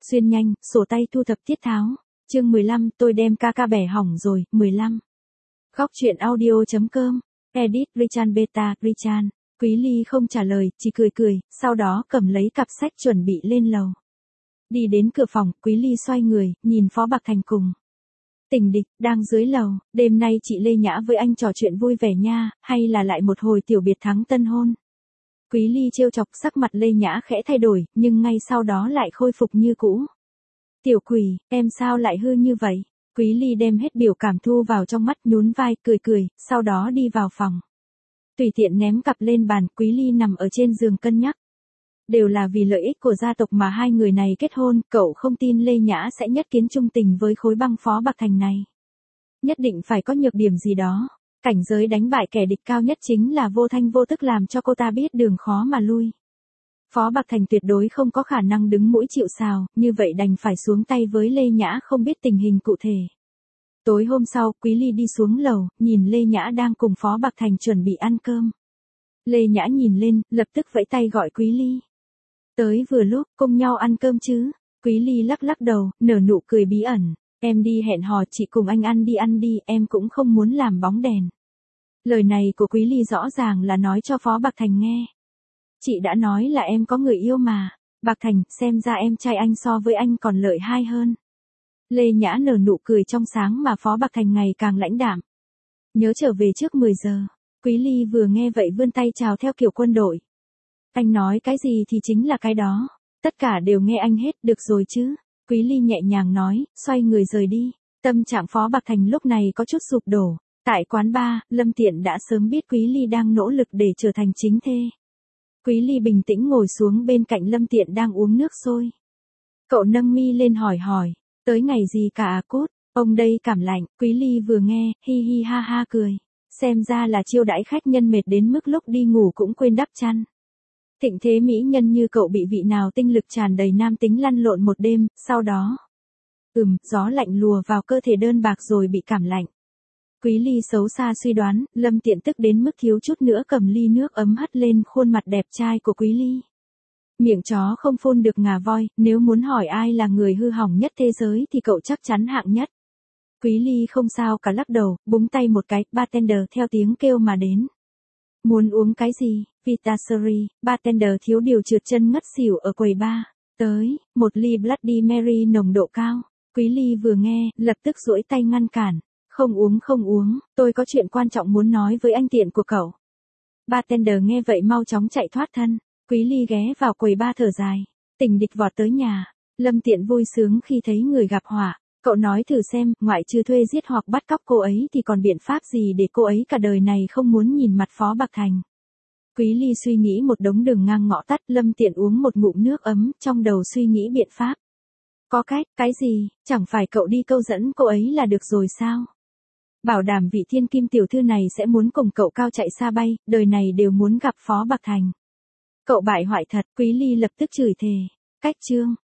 xuyên nhanh, sổ tay thu thập tiết tháo. Chương 15, tôi đem ca ca bẻ hỏng rồi. 15. Góc truyện audio.com. Edit Richard Beta, Richard. Quý Ly không trả lời, chỉ cười cười, sau đó cầm lấy cặp sách chuẩn bị lên lầu. Đi đến cửa phòng, Quý Ly xoay người, nhìn Phó Bạc Thành cùng Tình Địch, đang dưới lầu. Đêm nay chị Lê Nhã với anh trò chuyện vui vẻ nha, hay là lại một hồi tiểu biệt thắng tân hôn? Quý Ly trêu chọc, sắc mặt Lê Nhã khẽ thay đổi, nhưng ngay sau đó lại khôi phục như cũ. Tiểu quỷ, em sao lại hư như vậy? Quý Ly đem hết biểu cảm thu vào trong mắt, nhún vai, cười cười, sau đó đi vào phòng. Tùy tiện ném cặp lên bàn, Quý Ly nằm ở trên giường cân nhắc. Đều là vì lợi ích của gia tộc mà hai người này kết hôn, cậu không tin Lê Nhã sẽ nhất kiến trung tình với khối băng Phó Bạc Thành này. Nhất định phải có nhược điểm gì đó. Cảnh giới đánh bại kẻ địch cao nhất chính là vô thanh vô tức làm cho cô ta biết đường khó mà lui. Phó Bạc Thành tuyệt đối không có khả năng đứng mũi chịu sào, như vậy đành phải xuống tay với Lê Nhã không biết tình hình cụ thể. Tối hôm sau, Quý Ly đi xuống lầu, nhìn Lê Nhã đang cùng Phó Bạc Thành chuẩn bị ăn cơm. Lê Nhã nhìn lên, lập tức vẫy tay gọi Quý Ly. Tới vừa lúc, cùng nhau ăn cơm chứ? Quý Ly lắc lắc đầu, nở nụ cười bí ẩn. Em đi hẹn hò chị cùng anh ăn đi, em cũng không muốn làm bóng đèn. Lời này của Quý Ly rõ ràng là nói cho Phó Bạc Thành nghe. Chị đã nói là em có người yêu mà. Bạc Thành, xem ra em trai anh so với anh còn lợi hai hơn. Lê Nhã nở nụ cười trong sáng mà Phó Bạc Thành ngày càng lãnh đạm. Nhớ trở về trước 10 giờ. Quý Ly vừa nghe vậy vươn tay chào theo kiểu quân đội. Anh nói cái gì thì chính là cái đó. Tất cả đều nghe anh hết, được rồi chứ? Quý Ly nhẹ nhàng nói, xoay người rời đi. Tâm trạng Phó Bạc Thành lúc này có chút sụp đổ. Tại quán bar, Lâm Tiện đã sớm biết Quý Ly đang nỗ lực để trở thành chính thê. Quý Ly bình tĩnh ngồi xuống bên cạnh Lâm Tiện đang uống nước sôi. Cậu nâng mi lên hỏi, tới ngày gì cả à Cút, ông đây cảm lạnh. Quý Ly vừa nghe, hi hi ha ha cười. Xem ra là chiêu đãi khách nhân mệt đến mức lúc đi ngủ cũng quên đắp chăn. Thịnh thế mỹ nhân như cậu bị vị nào tinh lực tràn đầy nam tính lăn lộn một đêm, sau đó. Gió lạnh lùa vào cơ thể đơn bạc rồi bị cảm lạnh. Quý Ly xấu xa suy đoán, Lâm Tiện tức đến mức thiếu chút nữa cầm ly nước ấm hắt lên khuôn mặt đẹp trai của Quý Ly. Miệng chó không phun được ngà voi, nếu muốn hỏi ai là người hư hỏng nhất thế giới thì cậu chắc chắn hạng nhất. Quý Ly không sao cả lắc đầu, búng tay một cái, bartender theo tiếng kêu mà đến. Muốn uống cái gì? Vitasari, bartender thiếu điều trượt chân ngất xỉu ở quầy bar. Tới, một ly Bloody Mary nồng độ cao. Quý Ly vừa nghe, lập tức duỗi tay ngăn cản. Không uống, tôi có chuyện quan trọng muốn nói với anh Tiện của cậu. Bartender nghe vậy mau chóng chạy thoát thân. Quý Ly ghé vào quầy bar thở dài. Tình Địch vọt tới nhà. Lâm Tiện vui sướng khi thấy người gặp họa. Cậu nói thử xem, ngoại trừ thuê giết hoặc bắt cóc cô ấy thì còn biện pháp gì để cô ấy cả đời này không muốn nhìn mặt Phó Bạc Thành. Quý Ly suy nghĩ một đống đường ngang ngõ tắt, Lâm Tiện uống một ngụm nước ấm, trong đầu suy nghĩ biện pháp. Có cách, cái gì, chẳng phải cậu đi câu dẫn cô ấy là được rồi sao? Bảo đảm vị thiên kim tiểu thư này sẽ muốn cùng cậu cao chạy xa bay, đời này đều muốn gặp Phó Bạc Thành. Cậu bại hoại thật, Quý Ly lập tức chửi thề. Cách chương.